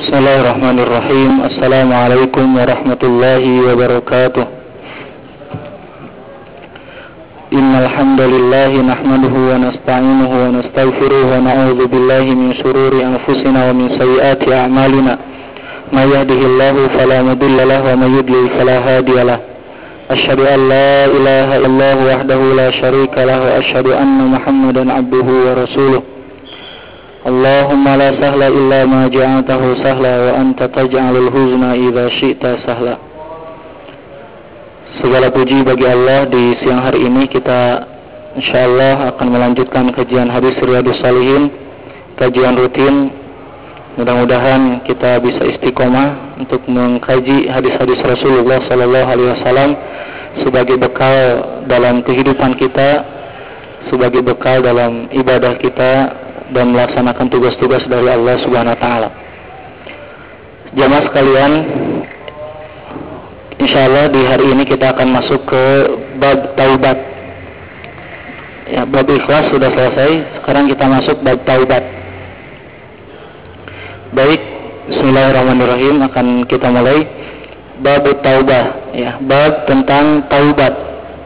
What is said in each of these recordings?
Bismillahirrahmanirrahim. Assalamualaikum warahmatullahi wabarakatuh. Innal hamdalillah nahmaduhu wa nasta'inuhu wa nastaghfiruh wa na'udzu billahi min shururi anfusina wa min sayyiati a'malina. May yahdihillahu fala mudilla lahu wa may yudlil fala hadiya lahu. Asyhadu an la ilaha illallah wahdahu la syarika lahu wa asyhadu anna Muhammadan 'abduhu wa rasuluh. Allahumma la sahla illa ma ja'altahu sahla wa anta taj'alul huzna idza syi'ta sahla. Segala puji bagi Allah. Di siang hari ini kita insyaallah akan melanjutkan kajian hadis Riyadhus Shalihin, kajian rutin. Mudah-mudahan kita bisa istiqomah untuk mengkaji hadis-hadis Rasulullah sallallahu alaihi wasallam sebagai bekal dalam kehidupan kita, sebagai bekal dalam ibadah kita dan melaksanakan tugas-tugas dari Allah Subhanahu wa taala. Jamaah sekalian, insyaallah di hari ini kita akan masuk ke bab taubat. Ya, bab ikhlas sudah selesai, sekarang kita masuk bab taubat. Baik, bismillahirrahmanirrahim, akan kita mulai bab taubah, ya, bab tentang taubat.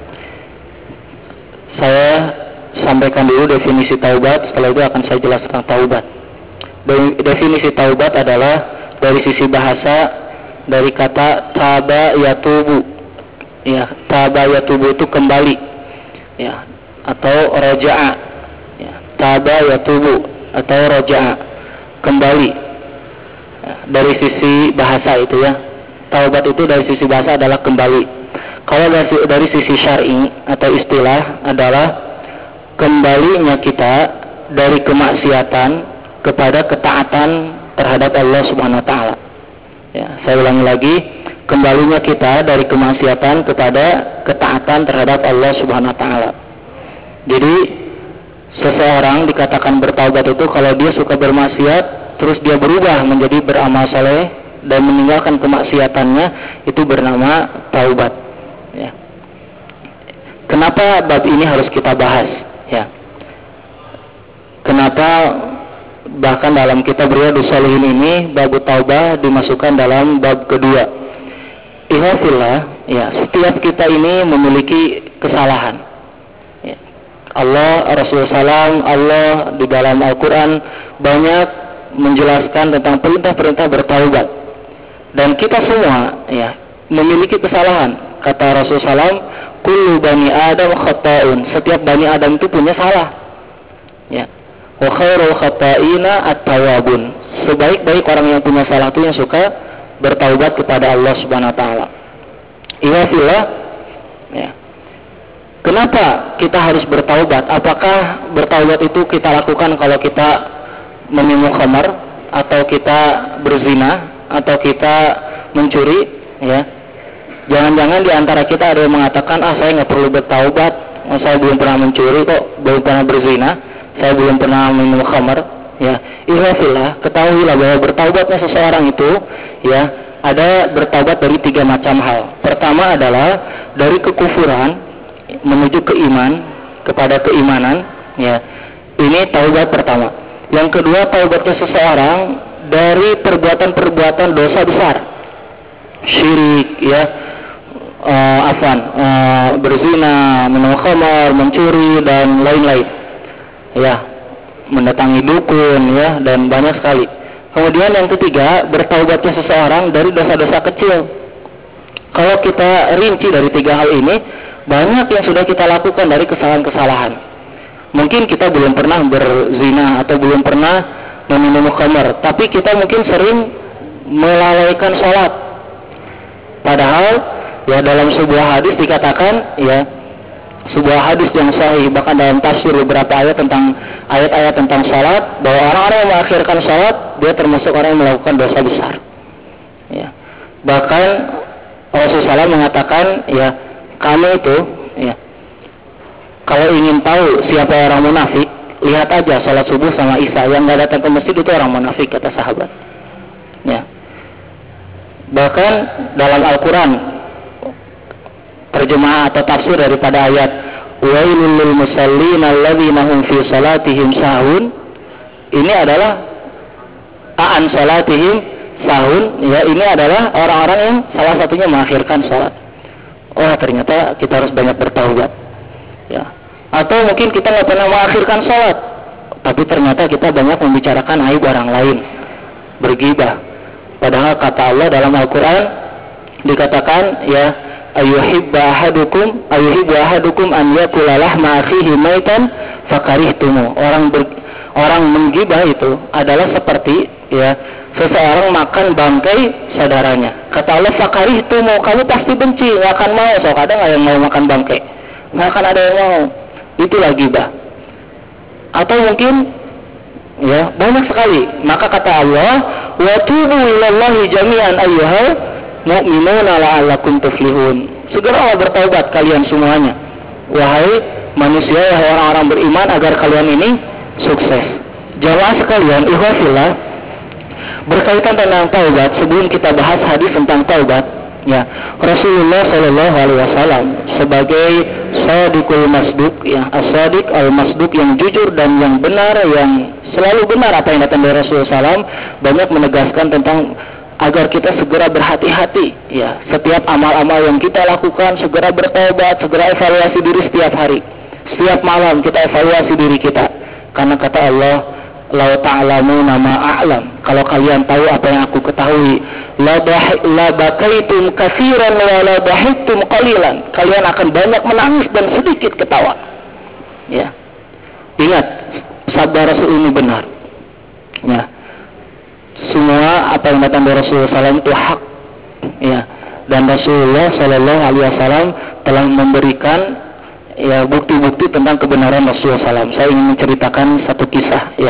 Saya sampaikan dulu definisi taubat, setelah itu akan saya jelaskan taubat. Definisi taubat adalah dari sisi bahasa, dari kata taba yatubu. Ya, taba yatubu itu kembali, ya, atau raja'a. Ya, taba yatubu atau raja'a, kembali. Ya, dari sisi bahasa itu, ya. Taubat itu dari sisi bahasa adalah kembali. Kalau dari sisi syar'i atau istilah adalah kembalinya kita dari kemaksiatan kepada ketaatan terhadap Allah Subhanahu wa taala. Ya, saya ulangi lagi, kembalinya kita dari kemaksiatan kepada ketaatan terhadap Allah Subhanahu wa taala. Jadi seseorang dikatakan bertaubat itu kalau dia suka bermaksiat terus dia berubah menjadi beramal saleh dan meninggalkan kemaksiatannya, itu bernama taubat. Ya. Kenapa bab ini harus kita bahas? Ya. Kenapa bahkan dalam kitab Riyadhus Shalihin ini bab taubah dimasukkan dalam bab kedua? Ihwafillah, ya, setiap kita ini memiliki kesalahan. Ya. Allah, Rasulullah SAW, Allah di dalam Al-Quran banyak menjelaskan tentang perintah-perintah bertaubat. Dan kita semua, ya, memiliki kesalahan. Kata Rasulullah SAW, kullu bani Adam khata'un. Setiap bani Adam itu punya salah. Ya. Wa khairul khata'ina at-tawwabun. Sebaik-baik orang yang punya salah itu yang suka bertaubat kepada Allah Subhanahu wa taala. Ihwafillah. Ya. Kenapa kita harus bertaubat? Apakah bertaubat itu kita lakukan kalau kita meminum khamar, atau kita berzina, atau kita mencuri, ya? Jangan-jangan di antara kita ada yang mengatakan, saya nggak perlu bertaubat, saya belum pernah mencuri kok, belum pernah berzina, saya belum pernah minum khamar. Ya, ihwafillah, ketahuilah bahwa bertaubatnya seseorang itu, ya, ada bertaubat dari 3 macam hal. Pertama adalah dari kekufuran menuju ke iman, kepada keimanan. Ya, ini taubat pertama. Yang kedua, taubatnya seseorang dari perbuatan-perbuatan dosa besar, syirik, ya. Berzina, minum khamar, mencuri dan lain-lain, ya, mendatangi dukun, ya, dan banyak sekali. Kemudian yang ketiga, bertaubatnya seseorang dari dosa-dosa kecil. Kalau kita rinci dari 3 hal ini, banyak yang sudah kita lakukan dari kesalahan-kesalahan. Mungkin kita belum pernah berzina atau belum pernah meminum khamar, tapi kita mungkin sering melalaikan sholat. Padahal, ya, dalam sebuah hadis dikatakan, ya, sebuah hadis yang sahih, bahkan dalam tafsir beberapa ayat-ayat tentang salat, bahwa orang-orang yang mengakhirkan salat dia termasuk orang yang melakukan dosa besar. Ya. Bahkan Rasulullah SAW mengatakan, ya, kamu itu, ya, kalau ingin tahu siapa orang munafik, lihat aja salat subuh sama isya, yang nggak datang ke masjid itu orang munafik, kata sahabat. Ya. Bahkan dalam Al-Quran, terjemahan atau tafsir daripada ayat wailul lil musallin alladzina hum fi salatihim sahun, ini adalah an salatihim sahun, ya ini adalah orang-orang yang salah satunya mengakhirkan sholat. Oh ternyata kita harus banyak bertaubat, ya. Atau mungkin kita nggak pernah mengakhirkan sholat, tapi ternyata kita banyak membicarakan aib orang lain, bergibah. Padahal kata Allah dalam Al-Quran dikatakan, ya, ayuhibbu ahadukum an yakula lahma akhihi maitan fakarihtumu. Orang menggibah itu adalah seperti, ya, seseorang makan bangkai saudaranya. Kata Allah, fakarihtumu, kamu pasti benci, nggak akan mau. So kadang nggak yang mau makan bangkai, nggak akan ada yang mau. Itulah gibah. Atau mungkin, ya, banyak sekali. Maka kata Allah, wa tubu ilallahi jami'an ayyuhal mu'minuna la'allakum tuflihun. Segeralah bertaubat kalian semuanya, wahai manusia, wahai orang-orang beriman, agar kalian ini sukses. Jamaah sekalian, ikhwafillah, berkaitan tentang taubat, sebelum kita bahas hadis tentang taubat, ya, Rasulullah Shallallahu Alaihi Wasallam sebagai Shadiqul Masduq, ya, as-Shadiq al-Masduq, yang jujur dan yang benar, yang selalu benar apa yang datang dari Rasulullah SAW, banyak menegaskan tentang agar kita segera berhati-hati, ya, setiap amal-amal yang kita lakukan, segera bertaubat, segera evaluasi diri setiap hari, setiap malam kita evaluasi diri kita, karena kata Allah, lau ta'lamuna ma a'lam, kalau kalian tahu apa yang aku ketahui, la bakaitum katsiran wa la bahiktum qalilan, kalian akan banyak menangis dan sedikit ketawa. Ya. Ingat, sabda Rasul ini benar. Ya. Semua apa yang datang dari Rasulullah SAW itu hak. Ya. Dan Rasulullah SAW telah memberikan, ya, bukti-bukti tentang kebenaran Rasulullah SAW. Saya ingin menceritakan satu kisah, ya.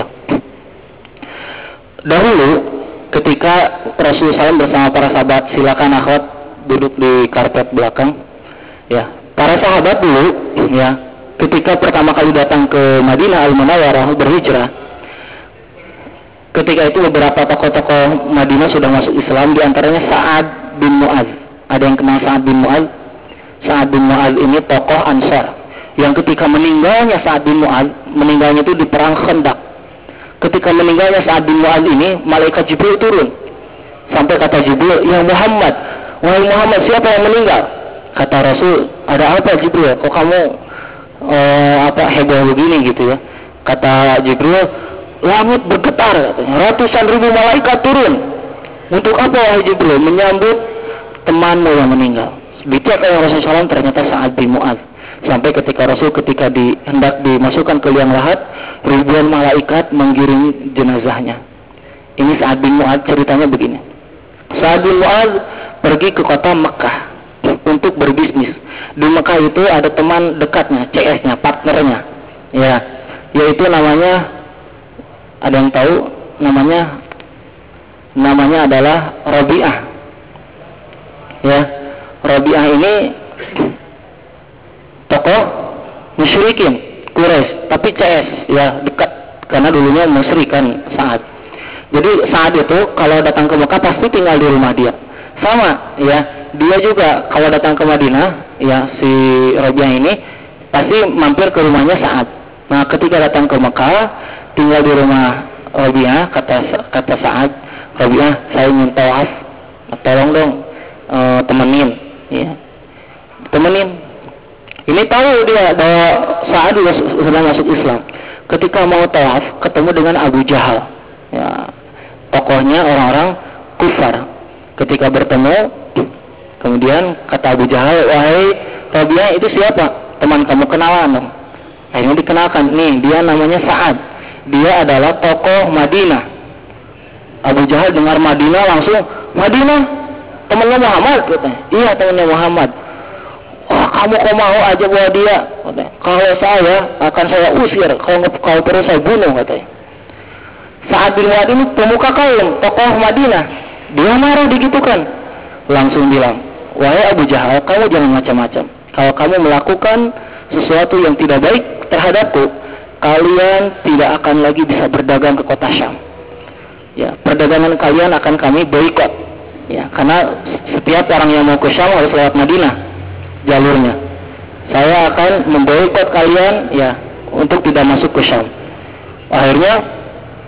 Dahulu ketika Rasulullah SAW bersama para sahabat, silakan akhwat duduk di karpet belakang, ya. Para sahabat dulu, ya, ketika pertama kali datang ke Madinah Al-Munawwarah berhijrah, ketika itu beberapa tokoh-tokoh Madinah sudah masuk Islam, diantaranya Sa'ad bin Mu'adz. Ada yang kenal Sa'ad bin Mu'adz? Sa'ad bin Mu'adz ini tokoh Ansar yang ketika meninggalnya Sa'ad bin Mu'adz, meninggalnya itu di perang Khandaq. Ketika meninggalnya Sa'ad bin Mu'adz ini, malaikat Jibril turun. Sampai kata Jibril, ya Muhammad, wahai Muhammad, siapa yang meninggal? Kata Rasul, ada apa Jibril? Kok kamu heboh begini gitu, ya? Kata Jibril, langit bergetar, katanya. Ratusan ribu malaikat turun. Untuk apa wahai Jibril? Menyambut temanmu yang meninggal. Begitu kayak Rasulullah SAW, ternyata Sa'ad bin Mu'adz. Sampai ketika Rasul hendak dimasukkan ke liang lahat, ribuan malaikat menggiring jenazahnya. Ini Sa'ad bin Mu'adz, ceritanya begini. Sa'ad bin Mu'adz pergi ke kota Mekah untuk berbisnis. Di Mekah itu ada teman dekatnya, CS-nya, partnernya, ya, yaitu namanya, ada yang tahu namanya adalah Rabi'ah. Ya, Rabi'ah ini tokoh musyrikin Quraisy, tapi CS, ya, dekat karena dulunya musyrikan Sa'ad. Jadi Sa'ad itu kalau datang ke Mekah pasti tinggal di rumah dia. Sama, ya, dia juga kalau datang ke Madinah, ya, si Rabi'ah ini pasti mampir ke rumahnya Sa'ad. Nah, ketika datang ke Mekah, tinggal di rumah Rabi'ah, kata Sa'ad, Rabi'ah, saya ingin tawaf, tolong dong, temenin, ya, temenin. Ini tahu dia bahwa Sa'ad sudah masuk Islam. Ketika mau tawaf, ketemu dengan Abu Jahal, ya, tokohnya orang-orang kufar. Ketika bertemu, kemudian kata Abu Jahal, wahai Rabi'ah, itu siapa? Teman kamu, kenalan dong. Akhirnya dikenalkan, nih dia namanya Sa'ad, dia adalah tokoh Madinah. Abu Jahal dengar Madinah langsung, Madinah, temannya Muhammad, katanya. Iya, temannya Muhammad. Wah, kamu kok mau aja bawa dia, katanya. Kalau saya akan saya usir, kalau terus saya bunuh, katanya. Sa'ad bin Mu'adz ini pemuka kaum, tokoh Madinah. Dia marah digitukan, langsung bilang, wahai Abu Jahal, kamu jangan macam-macam. Kalau kamu melakukan sesuatu yang tidak baik terhadapku, kalian tidak akan lagi bisa berdagang ke kota Syam. Ya, perdagangan kalian akan kami boikot. Ya, karena setiap orang yang mau ke Syam harus lewat Madinah jalurnya. Saya akan memboikot kalian, ya, untuk tidak masuk ke Syam. Akhirnya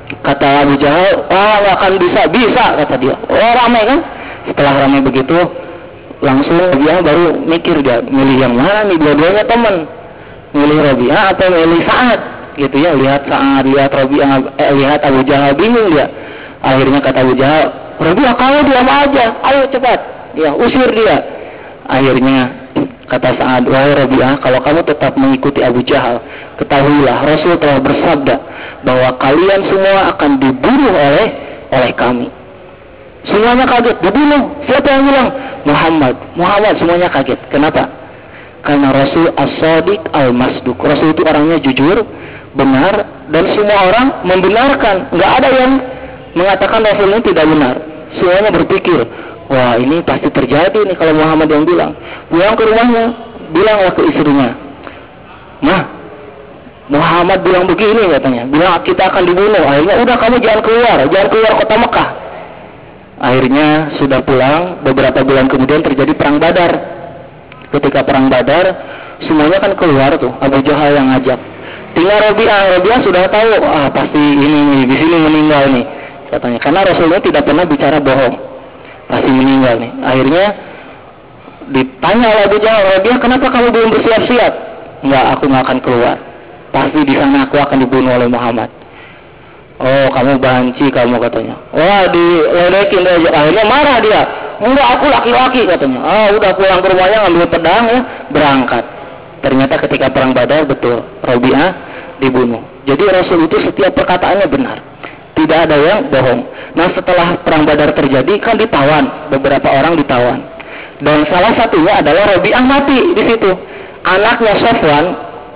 Kata Abu Jahal, nggak akan bisa, kata dia. Ramai kan? Setelah ramai begitu, langsung dia baru mikir dia, milih yang mana nih, dua-duanya teman. Milih Rabi'ah atau milih Sa'ad, gitu ya. Lihat Sa'ad, lihat Rabi'ah, lihat Abu Jahal, bingung dia. Akhirnya kata Abu Jahal, Rabi'ah kamu diam aja, ayo cepat, ya usir dia. Akhirnya kata Sa'ad, wahai Rabi'ah, kalau kamu tetap mengikuti Abu Jahal, ketahuilah Rasul telah bersabda bahwa kalian semua akan dibunuh oleh kami. Semuanya kaget, dibunuh. Siapa yang bilang? Muhammad, semuanya kaget. Kenapa? Karena Rasul as-sadiq al-masduq. Rasul itu orangnya jujur, benar, dan semua orang membenarkan. Nggak ada yang mengatakan Rasul ini tidak benar. Semuanya berpikir, wah ini pasti terjadi nih kalau Muhammad yang bilang. Pulang ke rumahnya, bilanglah ke istrinya, Mah, Muhammad bilang begini katanya, bilang kita akan dibunuh. Akhirnya udah kamu jangan keluar kota Mekah. Akhirnya sudah pulang, beberapa bulan kemudian terjadi perang Badar. Ketika perang Badar, semuanya kan keluar tuh, Abu Jahal yang ngajak. Tinggal Rabi'ah sudah tahu, pasti ini nih, di sini meninggal nih katanya. Karena Rasulullah tidak pernah bicara bohong, pasti meninggal nih. Akhirnya ditanya oleh Abu Jahal, Rabi'ah kenapa kamu belum bersiap-siap? Enggak, aku nggak akan keluar. Pasti di sana aku akan dibunuh oleh Muhammad. Oh, kamu banci kamu katanya. Wah, diledekin dia. Akhirnya marah dia. Enggak, aku laki-laki katanya. Udah pulang ke rumahnya ngambil pedang ya, berangkat. Ternyata ketika perang Badar betul, Rabi'ah dibunuh. Jadi Rasul itu setiap perkataannya benar. Tidak ada yang bohong. Nah, setelah perang Badar terjadi kan ditawan, beberapa orang ditawan. Dan salah satunya adalah Rabi'ah mati di situ. Anaknya Sofwan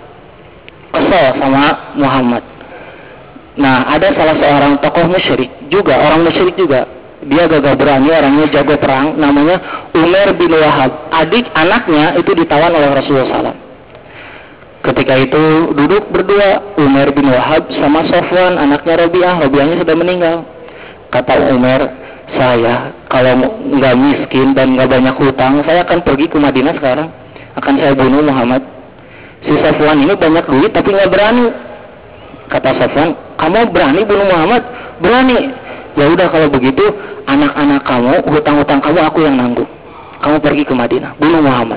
kesel sama Muhammad. Nah, ada salah seorang tokoh musyrik juga, orang musyrik juga. Dia gagah berani, orangnya jago perang, namanya Umair bin Wahab. Anaknya itu ditawan oleh Rasulullah SAW. Ketika itu duduk berdua Umair bin Wahab sama Sofwan, anaknya Rabi'ahnya sudah meninggal. Kata Umair, saya kalau nggak miskin dan nggak banyak hutang, saya akan pergi ke Madinah sekarang, akan saya bunuh Muhammad. Si Sofwan ini banyak duit tapi nggak berani. Kata Sofwan, kamu berani bunuh Muhammad? Berani. Ya udah kalau begitu, anak-anak kamu, hutang-hutang kamu aku yang nanggung. Kamu pergi ke Madinah, bunuh Muhammad.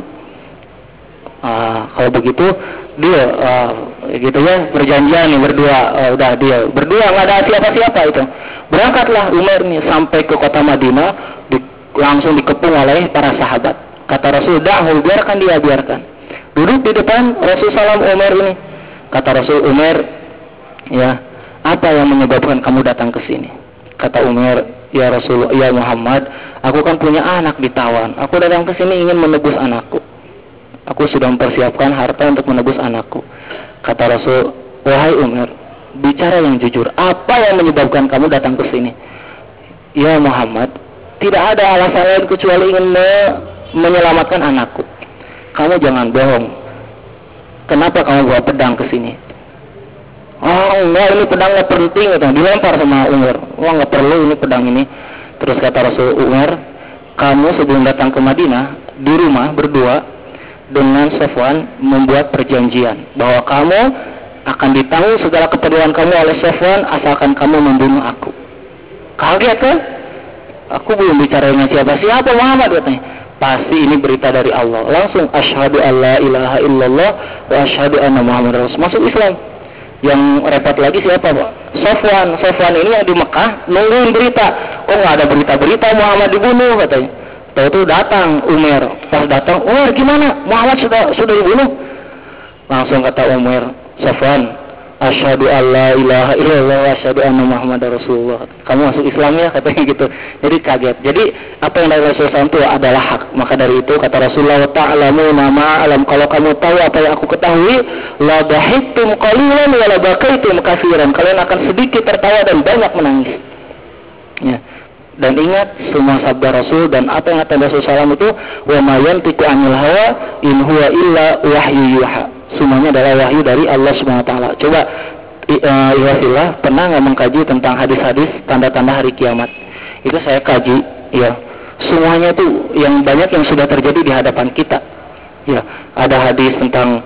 Kalau begitu dia gitu ya, perjanjian nih berdua. Udah dia berdua, nggak ada siapa-siapa itu. Berangkatlah Umar nih sampai ke kota Madinah, langsung dikepung oleh para sahabat. Kata Rasul, biarkan dia, biarkan. Duduk di depan Rasul salam Umar ini. Kata Rasul, Umar, ya, apa yang menyebabkan kamu datang ke sini? Kata Umar, ya Rasul, ya Muhammad, aku kan punya anak ditawan. Aku datang ke sini ingin menebus anakku. Aku sudah mempersiapkan harta untuk menebus anakku. Kata Rasul, wahai Umar, bicara yang jujur. Apa yang menyebabkan kamu datang ke sini? Ya Muhammad, tidak ada alasan lain kecuali ingin menyelamatkan anakku. Kamu jangan bohong. Kenapa kamu bawa pedang ke sini? Enggak, ini pedang nggak penting. Dilempar sama Umar. Nggak perlu ini pedang ini. Terus kata Rasul, Umar, kamu sebelum datang ke Madinah di rumah berdua dengan Sofwan membuat perjanjian bahwa kamu akan ditanggung segala keperluan kamu oleh Sofwan asalkan kamu membunuh aku. Kaget kan? Aku belum bicara dengan siapa-siapa Muhammad katanya. Pasti ini berita dari Allah. Langsung asyhadu alla ilaha illallah wa asyhadu anna Muhammadar Rasul. Masuk Islam. Yang repot lagi siapa Pak? Sofwan ini yang di Mekah nungguin berita. Nggak ada berita-berita Muhammad dibunuh katanya. Tahu datang Umar. Pas datang, Umar gimana? Muhammad sudah dibunuh. Langsung kata Umar, Sofwan, asyhadu alla ilaha illallah wa asyhadu anna Muhammadar Rasulullah. Kamu masuk Islam ya, katanya gitu. Jadi kaget. Jadi apa yang dari Rasulullah SAW itu adalah hak. Maka dari itu kata Rasulullah, ta'lamuna ma alam, kalau kamu tahu apa yang aku ketahui, la bahittum qalilan wa la bakaitum katsiran. Kalian akan sedikit tertawa dan banyak menangis. Ya. Dan ingat semua sabda Rasul dan apa yang kata Rasulullah SAW itu, wa ma yantiqu anil hawa in huwa illa wahyu yuha. Semuanya adalah wahyu dari Allah Subhanahu wa taala. Coba Iwafillah pernah nggak mengkaji tentang hadis-hadis tanda-tanda hari kiamat? Itu saya kaji, ya. Semuanya itu yang banyak yang sudah terjadi di hadapan kita. Ya, ada hadis tentang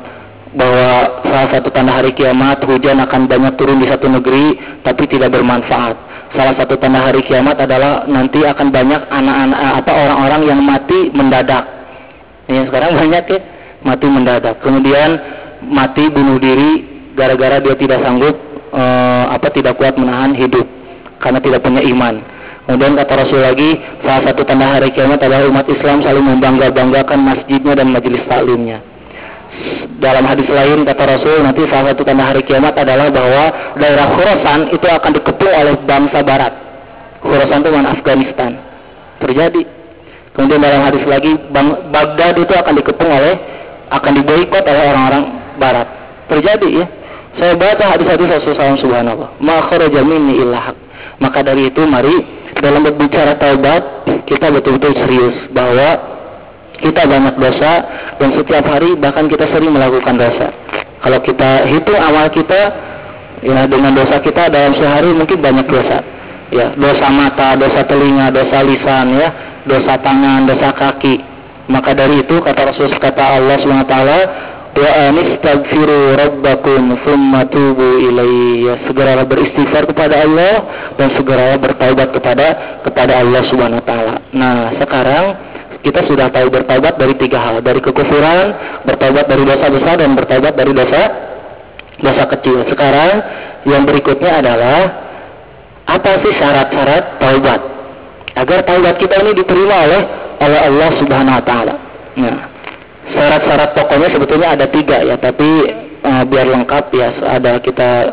bahwa salah satu tanda hari kiamat hujan akan banyak turun di satu negeri tapi tidak bermanfaat. Salah satu tanda hari kiamat adalah nanti akan banyak anak-anak orang-orang yang mati mendadak. Ya, sekarang banyak ya mati mendadak. Kemudian mati bunuh diri gara-gara dia tidak sanggup tidak kuat menahan hidup karena tidak punya iman. Kemudian kata Rasul lagi, salah satu tanda hari kiamat adalah umat Islam saling membangga-banggakan masjidnya dan majelis taklimnya. Dalam hadis lain kata Rasul, nanti salah satu tanda hari kiamat adalah bahwa daerah Khurasan itu akan dikepung oleh bangsa barat. Khurasan itu mana? Afghanistan. Terjadi. Kemudian dalam hadis lagi, Baghdad itu akan diboikot oleh orang-orang barat. Terjadi ya. Saya baca hadis-hadis Rasulullah SAW, subhanallah. Ma kharaja minni illa haq. Maka dari itu mari dalam berbicara taubat kita betul-betul serius bahwa kita banyak dosa dan setiap hari bahkan kita sering melakukan dosa. Kalau kita hitung amal kita ya dengan dosa kita dalam sehari mungkin banyak dosa. Ya, dosa mata, dosa telinga, dosa lisan ya, dosa tangan, dosa kaki. Maka dari itu kata Allah Subhanahu wa taala, wa anistaghfiru rabbakum tsumma tubu ilaihi. Segeralah beristighfar kepada Allah dan segeralah bertaubat kepada Allah Subhanahu wa taala. Nah, sekarang kita sudah tahu bertaubat dari 3 hal, dari kekufuran, bertaubat dari dosa besar, dan bertaubat dari dosa kecil. Sekarang yang berikutnya adalah apa sih syarat-syarat taubat agar taubat kita ini diterima oleh Allah Subhanahu wa taala. Nah, syarat-syarat pokoknya sebetulnya ada 3 ya, tapi biar lengkap ya ada kita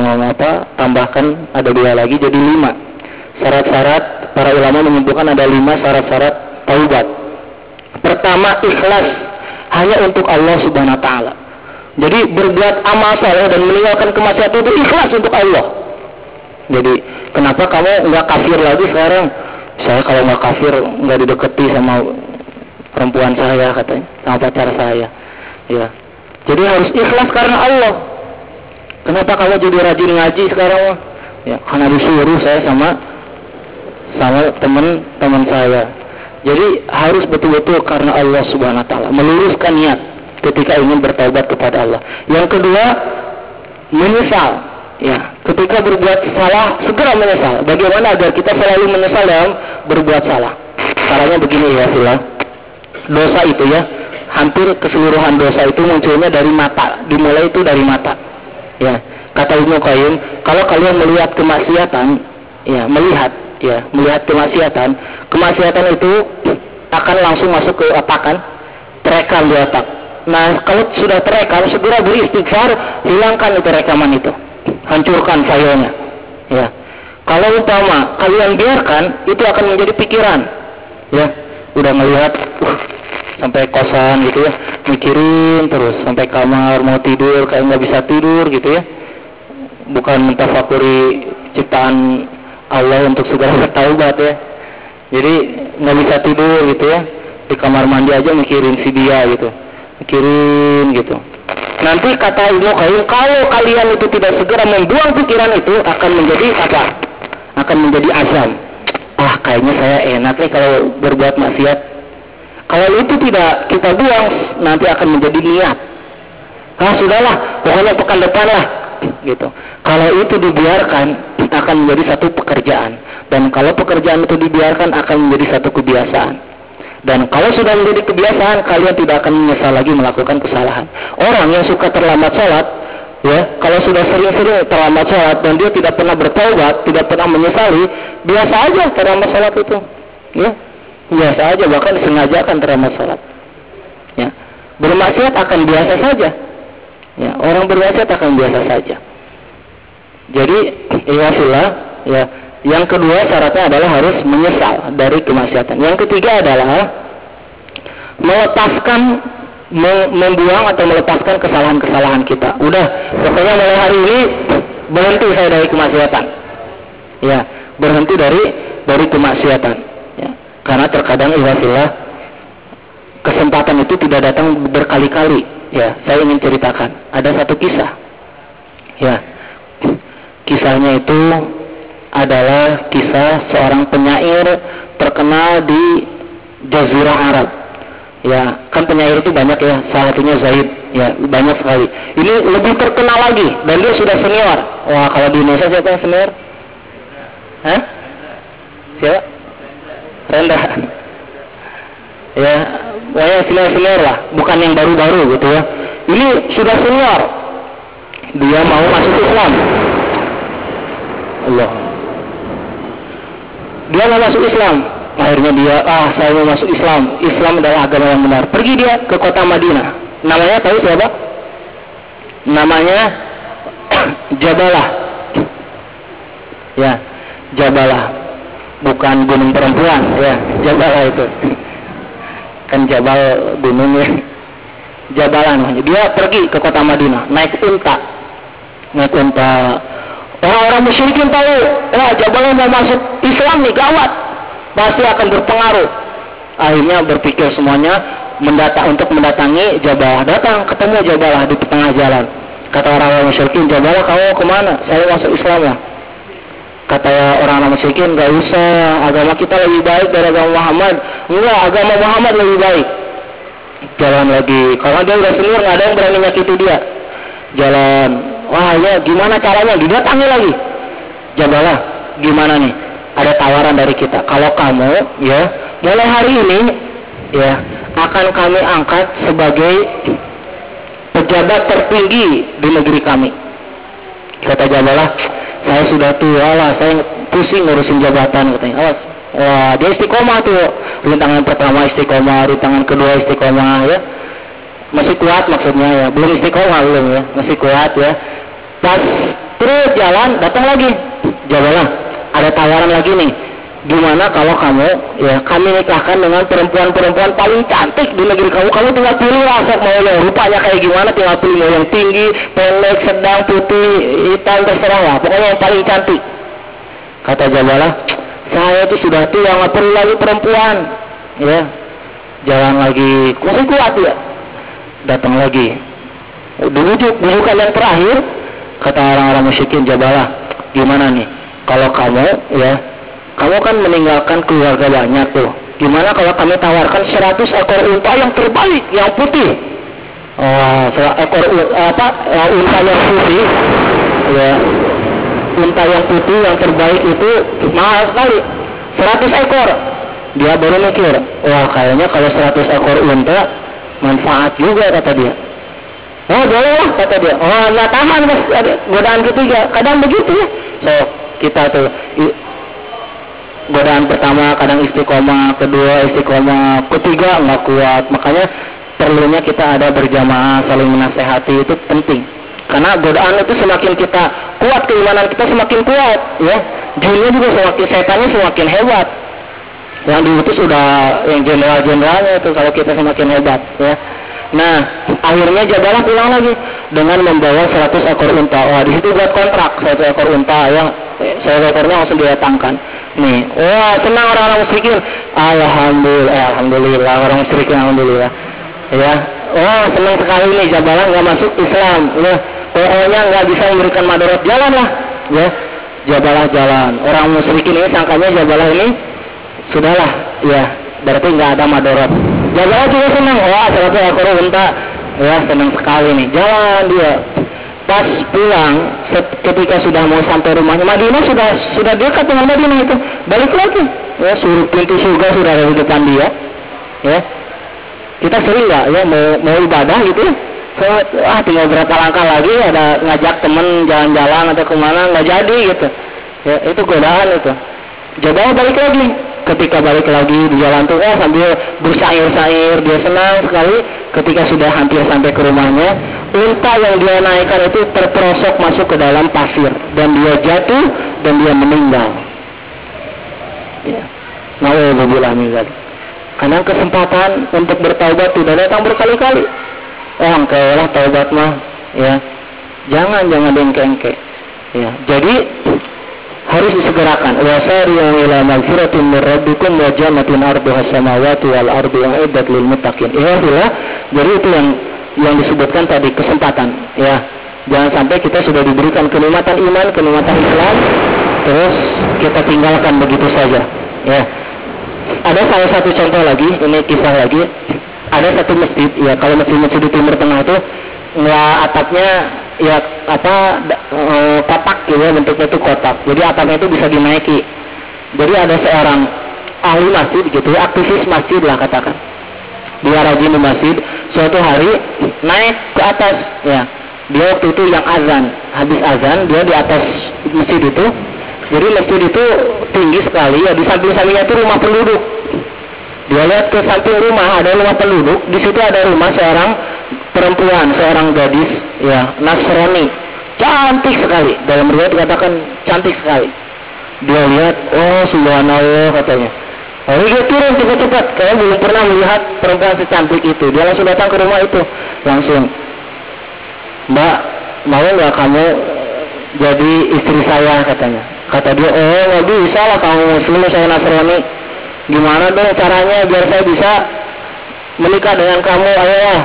tambahkan ada 2 lagi jadi 5. Syarat-syarat para ulama menyimpulkan ada 5 syarat-syarat taubat. Pertama, ikhlas hanya untuk Allah Subhanahu wa taala. Jadi berbuat amal saleh dan meninggalkan kemaksiatan itu ikhlas untuk Allah. Jadi kenapa kamu nggak kafir lagi sekarang? Saya kalau nggak kafir nggak dideketi sama perempuan saya katanya, sama pacar saya. Ya. Jadi harus ikhlas karena Allah. Kenapa kamu jadi rajin ngaji sekarang? Ya, karena disuruh saya sama teman-teman saya. Jadi harus betul-betul karena Allah Subhanahu wa taala, meluruskan niat ketika ingin bertaubat kepada Allah. Yang kedua, menyesal. Ya, ketika berbuat salah segera menyesal. Bagaimana agar kita selalu menyesal dalam berbuat salah? Caranya begini ya, Fila. Dosa itu ya, hampir keseluruhan dosa itu munculnya dari mata. Dimulai itu dari mata. Ya, kata Ibnu Qayyim, kalau kalian melihat kemaksiatan, ya, melihat kemaksiatan itu akan langsung masuk ke otak kan, terekam di otak. Nah, kalau sudah terekam, segera beristighfar, hilangkan itu rekaman itu, hancurkan filenya. Ya, kalau umpama kalian biarkan, itu akan menjadi pikiran. Ya, udah melihat, sampai kosan gitu ya, mikirin terus sampai kamar mau tidur kayak nggak bisa tidur gitu ya. Bukan mentafakuri ciptaan Allah untuk segera bertaubat ya. Jadi nggak bisa tidur gitu ya, di kamar mandi aja mikirin si dia gitu, mikirin gitu. Nanti kata Ibnu Qayyim, kalau kalian itu tidak segera membuang pikiran itu akan menjadi apa? Akan menjadi azam. Ah, kayaknya saya enak nih kalau berbuat maksiat. Kalau itu tidak kita buang, nanti akan menjadi niat. Ah, sudahlah, pokoknya pekan depan lah gitu. Kalau itu dibiarkan akan menjadi satu pekerjaan, dan kalau pekerjaan itu dibiarkan akan menjadi satu kebiasaan, dan kalau sudah menjadi kebiasaan kalian tidak akan menyesal lagi melakukan kesalahan. Orang yang suka terlambat sholat ya, kalau sudah sering-sering terlambat sholat dan dia tidak pernah bertaubat, tidak pernah menyesali, biasa aja terlambat sholat itu ya, biasa aja, bahkan sengaja akan terlambat sholat ya. Bermaksiat akan biasa saja ya, orang bermaksiat akan biasa saja. Jadi ya, yang kedua syaratnya adalah harus menyesal dari kemaksiatan. Yang ketiga adalah membuang atau melepaskan kesalahan-kesalahan kita. Udah, pokoknya mulai hari ini berhenti saya dari kemaksiatan. Ya, berhenti dari kemaksiatan. Ya, karena terkadang kesempatan itu tidak datang berkali-kali. Ya, saya ingin ceritakan. Ada satu kisah. Ya. Kisahnya itu adalah kisah seorang penyair terkenal di Jazirah Arab. Ya, kan penyair itu banyak ya, salah satunya Zaid Ya, banyak sekali. Ini lebih terkenal lagi dan dia sudah senior. Wah, kalau di Indonesia siapa yang senior? Hah? Siapa? Rendra. Ya, pokoknya senior lah, bukan yang baru-baru gitu ya. Ini sudah senior. Dia mau masuk Islam. Allah. Dia mau masuk Islam. Akhirnya dia, saya mau masuk Islam. Islam adalah agama yang benar. Pergi dia ke kota Madinah. Namanya tahu siapa? Namanya Jabalah. Ya, Jabalah. Bukan gunung perempuan, ya. Jabalah itu. Kan Jabal gunungnya. Jabalah namanya. Dia pergi ke kota Madinah, naik unta. Orang-orang musyrikin tahu, Jabalah mau masuk Islam nih, gawat. Pasti akan berpengaruh. Akhirnya berpikir semuanya untuk mendatangi Jabalah. Datang ketemu Jabalah di tengah jalan. Kata orang-orang musyrikin, Jabalah kamu kemana? Saya masuk Islam ya. Kata orang-orang musyrikin, gak usah, agama kita lebih baik dari agama Muhammad. Enggak, agama Muhammad lebih baik. Jalan lagi, karena dia udah senior, gak ada yang berani nyakiti dia. Jalan, wah ya gimana caranya? Didatangi lagi. Jabalah, gimana nih? Ada tawaran dari kita. Kalau kamu, ya, mulai hari ini, ya, akan kami angkat sebagai pejabat tertinggi di negeri kami. Kata Jabalah, saya sudah tua lah, saya pusing ngurusin jabatan katanya. Wah, dia istiqomah tuh. Rintangan pertama istiqomah, rintangan kedua istiqomah ya. Masih kuat maksudnya ya. Belum istiqomah belum ya. Masih kuat ya. Pas terus jalan, datang lagi. Jabalah, ada tawaran lagi nih. Gimana kalau kamu ya kami nikahkan dengan perempuan-perempuan paling cantik di negeri kamu. Kamu tinggal pilih lah mau yang rupanya kayak gimana, tinggal pilih mau yang tinggi, pendek, sedang, putih, hitam, terserah lah. Pokoknya yang paling cantik. Kata Jabalah, saya itu sudah tua, nggak perlu lagi perempuan. Ya, jalan lagi, masih kuat ya. Datang lagi, bukan yang terakhir. Kata orang-orang musyrikin, Jabalah, gimana nih? Kalau kamu ya, kamu kan meninggalkan keluarga banyak tuh. Gimana kalau kami tawarkan 100 ekor unta yang terbaik, yang putih? Unta yang putih, ya. Unta yang putih yang terbaik itu mahal sekali. 100 ekor. Dia baru mikir, wah kayaknya kalau 100 ekor unta manfaat juga kata dia. Oh boleh lah kata dia. Oh nggak tahan mas godaan ketiga. Kadang begitu ya. So kita tuh godaan pertama kadang istiqomah, kedua istiqomah, ketiga nggak kuat. Makanya perlunya kita ada berjamaah saling menasehati itu penting. Karena godaan itu semakin kita kuat, keimanan kita semakin kuat, ya. Jinnya juga semakin, setannya semakin hebat. Yang diutus sudah yang jenderal-jenderalnya itu kalau kita semakin hebat, ya. Nah, akhirnya Jabalah pulang lagi dengan membawa 100 ekor unta. Wah, di situ buat kontrak 100 ekor unta, ya. 100 ekornya langsung didatangkan. Nih, wah senang orang-orang musyrikin. Alhamdulillah orang musyrikin alhamdulillah. Ya, wah senang sekali nih Jabalah nggak masuk Islam, ya. Pokoknya nggak bisa memberikan madarat, jalan lah, ya. Jabalah jalan. Orang musyrikin ini sangkanya Jabalah ini sudahlah, ya. Berarti nggak ada madarat. Jabalah juga senang, wah 100 ekor unta, ya senang sekali nih. Jalan dia. Pas pulang, ketika sudah mau sampai rumahnya, Madinah sudah dekat dengan Madinah itu, balik lagi, ya suruh pintu surga sudah ada di depan dia, ya. Kita sering nggak ya mau ibadah gitu ya, tinggal berapa langkah lagi ada ngajak temen jalan-jalan atau kemana nggak jadi gitu, ya itu godaan itu. Jabalah balik lagi, ketika balik lagi di jalan tuh sambil bersair-sair, dia senang sekali. Ketika sudah hampir sampai ke rumahnya, unta yang dia naikkan itu terperosok masuk ke dalam pasir dan dia jatuh dan dia meninggal. Ya. Nauzubillah min dzalik. Karena kesempatan untuk bertaubat tidak datang berkali-kali. Kayaklah taubat mah, ya. Jangan dengke-engke. Ya. Jadi harus disegerakan. Wasari'u ila magfiratin min rabbikum wa jannatin 'arduha as-samawati wal ardu u'iddat lil muttaqin. Jadi itu yang disebutkan tadi kesempatan, ya. Jangan sampai kita sudah diberikan kenikmatan iman, kenikmatan Islam, terus kita tinggalkan begitu saja, ya. Ada salah satu contoh lagi, ini kisah lagi. ada satu masjid ya, kalau masjid-masjid di Timur Tengah itu nggak atapnya ya kotak gitu ya, bentuknya itu kotak, jadi atapnya itu bisa dinaiki. Jadi ada seorang ahli masjid gitu ya, aktivis masjid lah katakan, dia rajin di masjid. Suatu hari naik ke atas ya, dia waktu itu yang azan, habis azan dia di atas masjid itu. Jadi masjid itu tinggi sekali ya, di samping-sampingnya itu rumah penduduk. Dia lihat ke samping rumah ada rumah penduduk, di situ ada rumah seorang perempuan, seorang gadis ya, Nasrani, cantik sekali, dalam riwayat dikatakan cantik sekali. Dia lihat, oh subhanallah katanya. Lalu dia turun cepat-cepat, karena belum pernah melihat perempuan secantik itu. Dia langsung datang ke rumah itu, langsung, Mbak, mau nggak kamu jadi istri saya katanya. Kata dia, oh nggak bisa lah, kamu muslim saya Nasrani. Gimana dong caranya biar saya bisa menikah dengan kamu? Ayolah,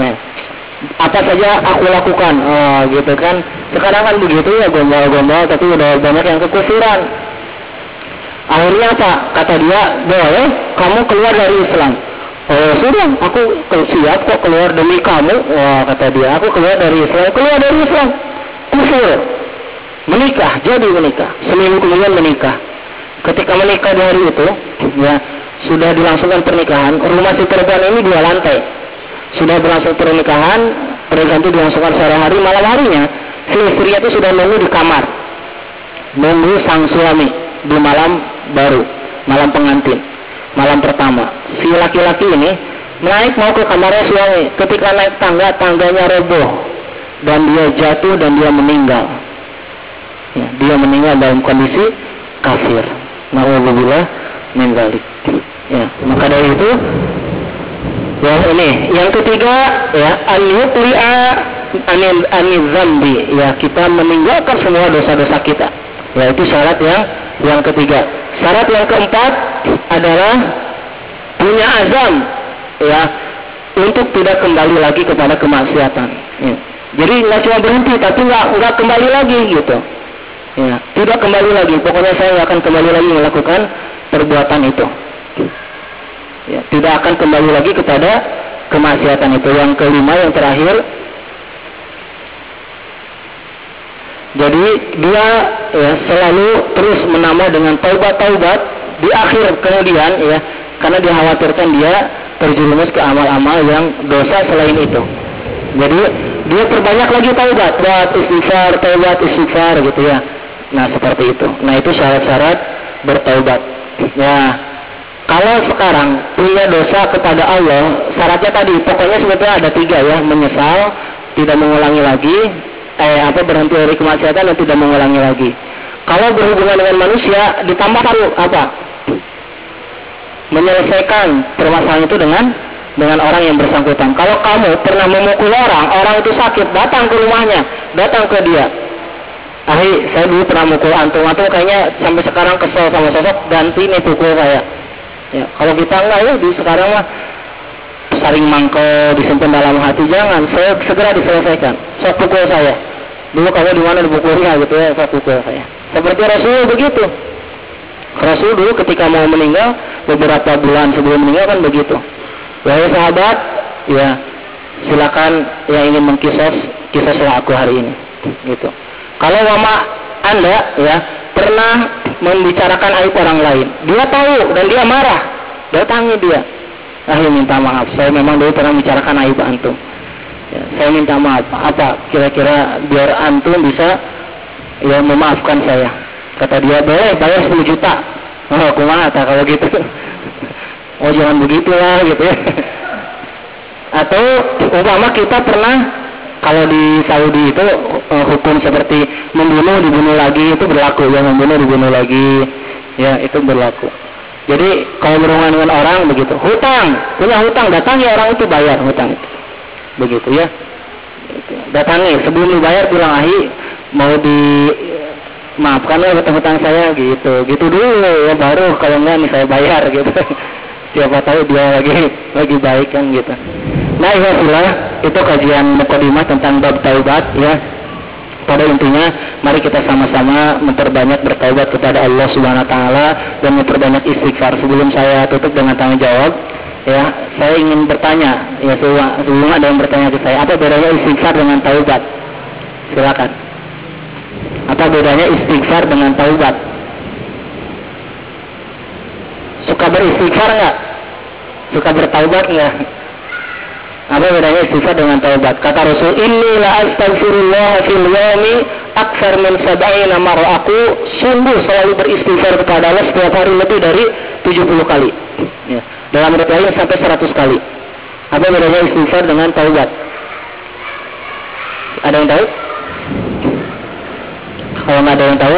apa saja aku lakukan. Oh gitu kan, sekarang kan begitu ya, gombal-gombal, tapi udah banyak yang kekufuran. Akhirnya apa? Kata dia, boleh kamu keluar dari Islam. Oh sudah, aku siap kok keluar demi kamu. Oh kata dia, aku keluar dari Islam. Keluar dari Islam, kufur, menikah, jadi menikah. Seminggu kemudian menikah. Ketika menikah di hari itu ya, sudah dilangsungkan pernikahan. Rumah si perempuan ini 2 lantai. Sudah berlangsung pernikahan itu dilangsungkan sore hari. Malam harinya si istri itu sudah nunggu di kamar, nunggu sang suami di malam baru, malam pengantin, malam pertama. Si laki-laki ini naik mau ke kamarnya suami. Ketika naik tangga, tangganya roboh dan dia jatuh dan dia meninggal ya, dia meninggal dalam kondisi kafir. Na'udzubillah min dzalik. Ya, maka dari itu yang ini, yang ketiga ya, an-yuqli'a anil dzambi ya, kita meninggalkan semua dosa-dosa kita. Ya, itu syarat yang ketiga. Syarat yang keempat adalah punya azam ya, untuk tidak kembali lagi kepada kemaksiatan. Ya. Jadi nggak cuma berhenti, tapi nggak kembali lagi gitu. Ya, tidak kembali lagi. Pokoknya saya nggak akan kembali lagi melakukan perbuatan itu. Ya, tidak akan kembali lagi kepada kemaksiatan itu. Yang kelima, yang terakhir, jadi dia ya, selalu terus menambah dengan taubat-taubat di akhir kemudian ya, karena dikhawatirkan dia terjerumus ke amal-amal yang dosa selain itu. Jadi dia perbanyak lagi taubat, taubat istighfar gitu ya. Nah seperti itu. Nah itu syarat-syarat bertaubat. Ya, kalau sekarang punya dosa kepada Allah, syaratnya tadi pokoknya sebetulnya ada 3 ya, menyesal, tidak mengulangi lagi, berhenti dari kemaksiatan dan tidak mengulangi lagi. Kalau berhubungan dengan manusia ditambah satu apa? Menyelesaikan permasalahan itu dengan orang yang bersangkutan. Kalau kamu pernah memukul orang itu sakit, datang ke rumahnya, datang ke dia. Saya dulu pernah mukul antum kayaknya sampai sekarang kesel sama sosok, ganti nih pukul saya. Ya, kalau kita enggak ya, di sekarang mah saling mangkel, disimpan dalam hati, jangan, saya segera diselesaikan. Sok pukul saya. Dulu kamu di mana dipukulnya gitu ya, sok pukul saya. Seperti Rasul begitu. Rasul dulu ketika mau meninggal, beberapa bulan sebelum meninggal kan begitu. Wahai sahabat, ya silakan yang ingin kisahlah aku hari ini. Gitu. Kalau mama Anda ya pernah membicarakan aib orang lain, dia tahu dan dia marah, datangi dia. Minta maaf, saya memang dulu pernah membicarakan aib antum. Ya, saya minta maaf. Apa kira-kira biar antum bisa ya memaafkan saya? Kata dia, boleh bayar 10 juta. Oh, kumaha kalau gitu. Oh, jangan begitulah gitu ya. Atau umpama kita pernah, kalau di Saudi itu hukum seperti membunuh dibunuh lagi itu berlaku ya, membunuh dibunuh lagi ya, itu berlaku. Jadi kalau berhubungan dengan orang begitu, punya hutang, datangi orang itu, bayar hutang itu, begitu ya. Datangi sebelum dibayar, bilang mau dimaafkan ya hutang saya gitu dulu ya, baru kalau enggak nih saya bayar gitu. Siapa tahu dia lagi baik kan gitu. Nah ikhwah, itu kajian mukadimah tentang bab taubat ya. Pada intinya mari kita sama-sama memperbanyak bertaubat kepada Allah Subhanahu wa taala dan memperbanyak istighfar. Sebelum saya tutup dengan tanggung jawab, Ya, saya ingin bertanya, ya sebelum ada yang bertanya ke saya, apa bedanya istighfar dengan taubat? Silakan. Apa bedanya istighfar dengan taubat? Suka beristighfar nggak? Suka bertaubat nggak? Apa bedanya istighfar dengan taubat? Kata Rasul, inni la astaghfirullah fil yawmi akthar min 70 marrah. Aku sungguh selalu beristighfar kepada Allah setiap hari lebih dari 70 kali. Ya. Dalam riwayat lain sampai 100 kali. Apa bedanya istighfar dengan taubat? Ada yang tahu? Kalau nggak ada yang tahu,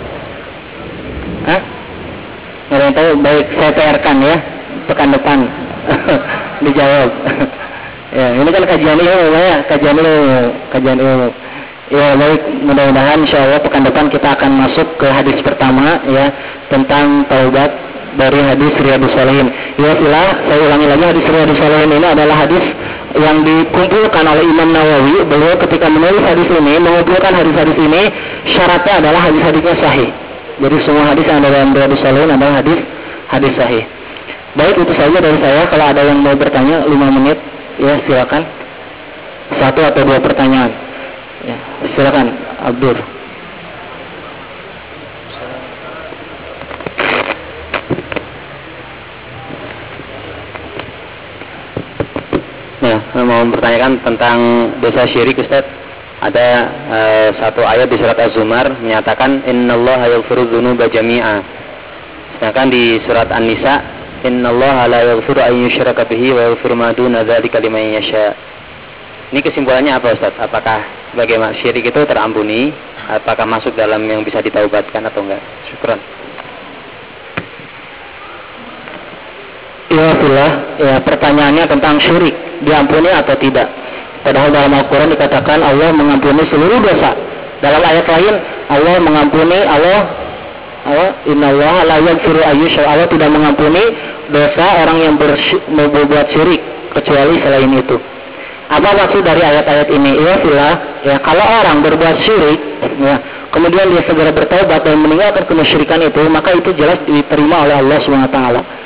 nggak ada yang tahu, baik saya PR-kan ya, pekan depan dijawab. Ya, ini kan kajian ilmu ya, kajian ilmu. Ya baik, mudah-mudahan insyaallah pekan depan kita akan masuk ke hadis pertama ya, tentang taubat dari hadis Riyadhus Shalihin. Ya filah, saya ulangi lagi, hadis Riyadhus Shalihin ini adalah hadis yang dikumpulkan oleh Imam Nawawi. Beliau ketika menulis hadis ini, mengumpulkan hadis-hadis ini, syaratnya adalah hadis-hadisnya sahih. Jadi semua hadis yang ada dalam Riyadhus Shalihin adalah hadis sahih. Baik, itu saja dari saya. Kalau ada yang mau bertanya 5 menit, ya silakan. 1 atau 2 pertanyaan. Ya, silakan Abdur. Ya, mau mempertanyakan tentang dosa syirik, Ustaz. Ada satu ayat di surat Az-Zumar menyatakan innallaha yaghfiru dzunuba jami'a. Sedangkan di surat An-Nisa innallaha la yaghfiru an yushraka bihi wa yaghfiru ma duna dzalika liman yasha. Ini kesimpulannya apa, Ustaz? Apakah bagaimana syirik itu terampuni? Apakah masuk dalam yang bisa ditaubatkan atau enggak? Syukran. Ya filah, ya pertanyaannya tentang syirik, diampuni atau tidak. Padahal dalam Al-Quran dikatakan Allah mengampuni seluruh dosa. Dalam ayat lain Allah mengampuni, innallaha la yaghfiru ayyushraka, Allah tidak mengampuni dosa orang yang berbuat syirik kecuali selain itu. Apa maksud dari ayat-ayat ini? Ya filah, ya kalau orang berbuat syirik, ya kemudian dia segera bertaubat dan meninggalkan kemusyrikan itu, maka itu jelas diterima oleh Allah SWT.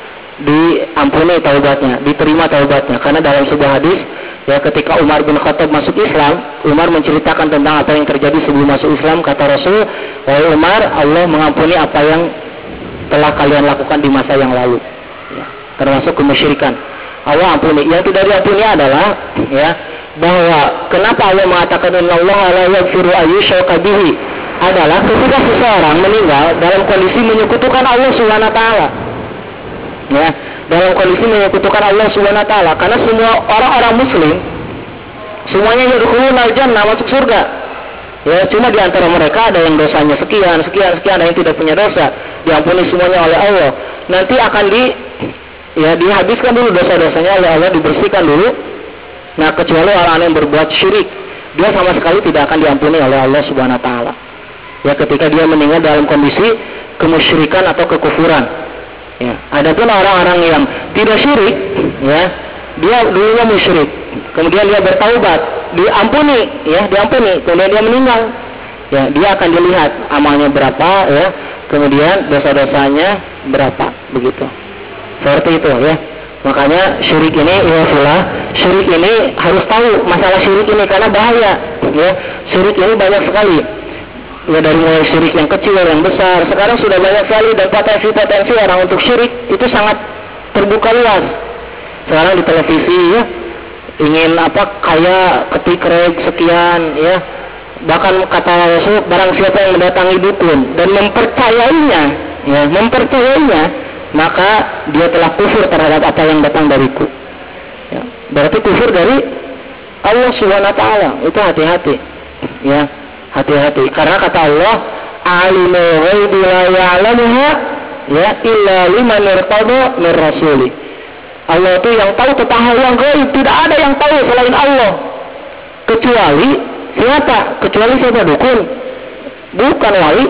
Diampuni taubatnya, diterima taubatnya. Karena dalam sebuah hadis, ya ketika Umar bin Khattab masuk Islam, Umar menceritakan tentang apa yang terjadi sebelum masuk Islam. Kata Rasul, wahai Umar, Allah mengampuni apa yang telah kalian lakukan di masa yang lalu, ya, termasuk kemusyrikan. Allah ampuni. Yang tidak diampuni adalah, ya, bahwa kenapa Allah mengatakan innallaha la yaghfiru ayyushraka bihi, adalah ketika seseorang meninggal dalam kondisi menyekutukan Allah Subhanahu wa taala. Ya, dalam kondisi menyekutukan Allah Subhanahu wa taala, karena semua orang-orang muslim semuanya yadkhulunal jannah, masuk surga. Ya, cuma di antara mereka ada yang dosanya sekian, ada yang tidak punya dosa, diampuni semuanya oleh Allah. Nanti akan dihabiskan dulu dosa-dosanya oleh Allah, dibersihkan dulu. Nah, kecuali orang yang berbuat syirik, dia sama sekali tidak akan diampuni oleh Allah Subhanahu wa taala. Ya, ketika dia meninggal dalam kondisi kemusyrikan atau kekufuran. Ya, adapun orang-orang yang tidak syirik, ya, dia dulunya musyrik, kemudian dia bertaubat, diampuni, kemudian dia meninggal, ya, dia akan dilihat amalnya berapa, ya, kemudian dosa-dosanya berapa, begitu. Seperti itu, ya. Makanya syirik ini, syirik ini harus tahu masalah syirik ini karena bahaya, ya. Syirik ini banyak sekali. Ya, dari mulai syirik yang kecil, yang besar, sekarang sudah banyak sekali, dan potensi orang untuk syirik itu sangat terbuka luas. Sekarang di televisi, ya, ingin kaya ketik reg sekian, ya, bahkan kata Rasul, barang siapa yang mendatangi dukun dan mempercayainya, maka dia telah kufur terhadap apa yang datang dariku. Ya, berarti kufur dari Allah Subhanahu wa taala. Itu hati-hati, ya. Hati-hati, karena kata Allah, alimul ghaibi la ya'lamuha, ya, illa liman irtada min rasuli. Allah itu yang tahu tentang hal yang gaib, tidak ada yang tahu selain Allah. Kecuali siapa? Dukun. Bukan wali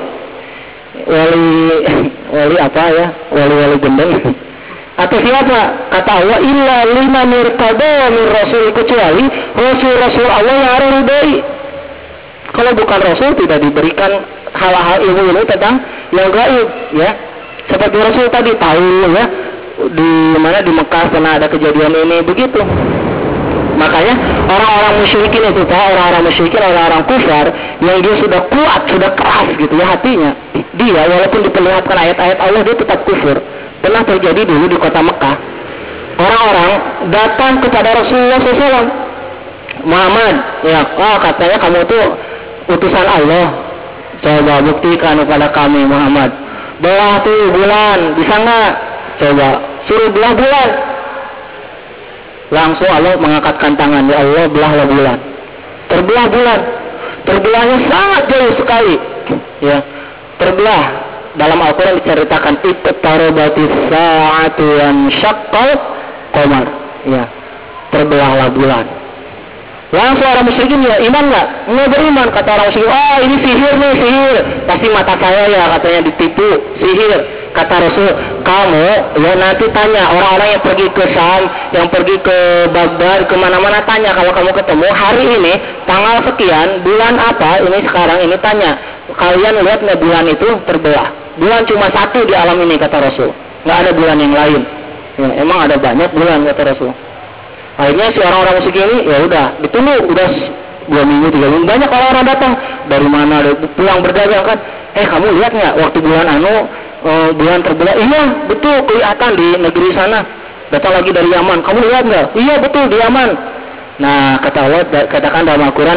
apa ya? Wali gendeng. Atau siapa? Kata Allah, illa liman irtada min rasuli, kecuali rasul Allah yang ada ridai. Kalau bukan Rasul tidak diberikan hal-hal ilmu tentang yang gaib, ya. Seperti Rasul tadi tahu, ya, di mana di Mekah pernah ada kejadian ini begitu. Makanya orang-orang musyrikin itu Pak, orang-orang musyrikin, orang-orang kufar yang dia sudah kuat, sudah keras gitu ya hatinya, dia walaupun diperlihatkan ayat-ayat Allah dia tetap kufur. Pernah terjadi dulu di kota Mekah, orang-orang datang kepada Rasulullah SAW, Muhammad, ya, katanya kamu tuh utusan Allah, coba buktikan kepada kami Muhammad, belah tuh bulan, bisa nggak? Coba suruh belah bulan. Langsung Allah mengangkatkan tangan, ya Allah belahlah bulan. Terbelah bulan, terbelahnya sangat jauh sekali, ya, terbelah. Dalam Al-Quran diceritakan iqtarabatis sa'atu wan syaqqal qamar, ya, terbelahlah bulan. Langsung orang musyrikin, ya iman nggak? Nggak beriman, kata orang musyrikin. Oh ini sihir nih, sihir. Pasti mata saya ya katanya ditipu, sihir. Kata Rasul, kamu ya nanti tanya orang-orang yang pergi ke Syam, yang pergi ke Baghdad, kemana-mana, tanya kalau kamu ketemu hari ini tanggal sekian bulan apa ini sekarang ini, tanya kalian lihat nggak bulan itu terbelah? Bulan cuma satu di alam ini kata Rasul, nggak ada bulan yang lain. Ya, emang ada banyak bulan kata Rasul. Akhirnya si orang-orang musik ini ya udah ditunggu, udah 2 minggu 3 minggu, banyak orang-orang datang dari mana, pulang berdagang kan. Kamu lihat nggak waktu bulan bulan terbelah? Iya betul, kelihatan di negeri sana. Datang lagi dari Yaman, kamu lihat nggak? Iya betul di Yaman. Nah kata Allah, katakan dalam Al-Quran,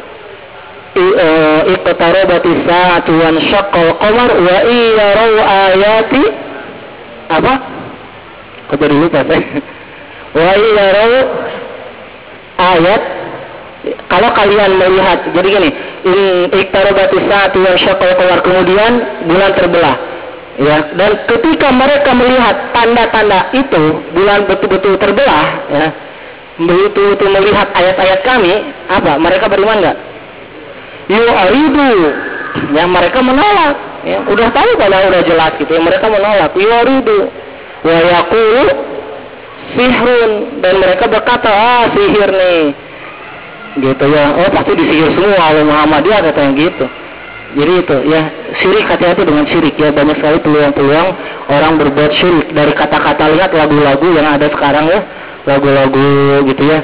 iqtarabatis sa'atu wan syaqqal qamar wa iyarau ayati apa? Kok jadi lupa saya? Wa iyarau ayat, kalau kalian melihat, jadi gini, iqtarabatis sa'atu wan syaqqal qamar, kemudian bulan terbelah. Ya, dan ketika mereka melihat tanda-tanda itu, bulan betul-betul terbelah, ya, betul-betul melihat ayat-ayat kami, apa? Mereka beriman nggak? Yu'aridu, ya mereka menolak. Ya, udah tahu kalau udah jelas gitu, ya, mereka menolak. Yu'aridu, wa yaqulu sihrun, dan mereka berkata, sihir nih, gitu ya. Oh pasti disihir semua oleh Muhammadiyah katanya gitu. Jadi itu ya, syirik, hati-hati dengan syirik ya. Banyak sekali peluang-peluang orang berbuat syirik. Dari kata-kata, lihat lagu-lagu yang ada sekarang ya, lagu-lagu gitu ya,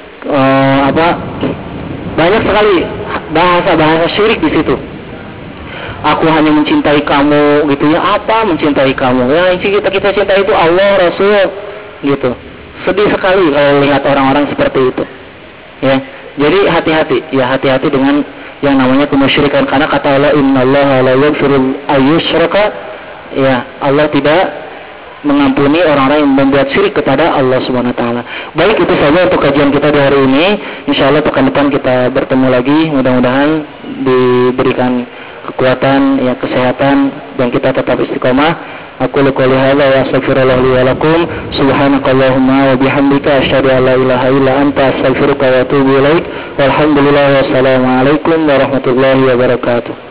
banyak sekali bahasa-bahasa syirik di situ. Aku hanya mencintai kamu gitu ya, apa mencintai kamu ya, kita cintai itu Allah, Rasul gitu. Sedih sekali kalau lihat orang-orang seperti itu ya. Jadi hati-hati ya, hati-hati dengan yang namanya kemusyrikan, karena kata Allah, innallaha la yaghfiru ayyushraka, ya Allah tidak mengampuni orang-orang yang membuat syirik kepada Allah Subhanahu wa taala. Baik, itu saja untuk kajian kita di hari ini. Insyaallah pekan depan kita bertemu lagi, mudah-mudahan diberikan kekuatan ya, kesehatan, dan kita tetap istiqomah. Aku qouli hadza wa astaghfirullah li wa lakum. Subhanakallahumma wa bihamdika asyhadu an la ilaha illa anta astaghfiruka wa atubu ilaik. Walhamdulillah, wassalamu alaikum warahmatullahi wabarakatuh.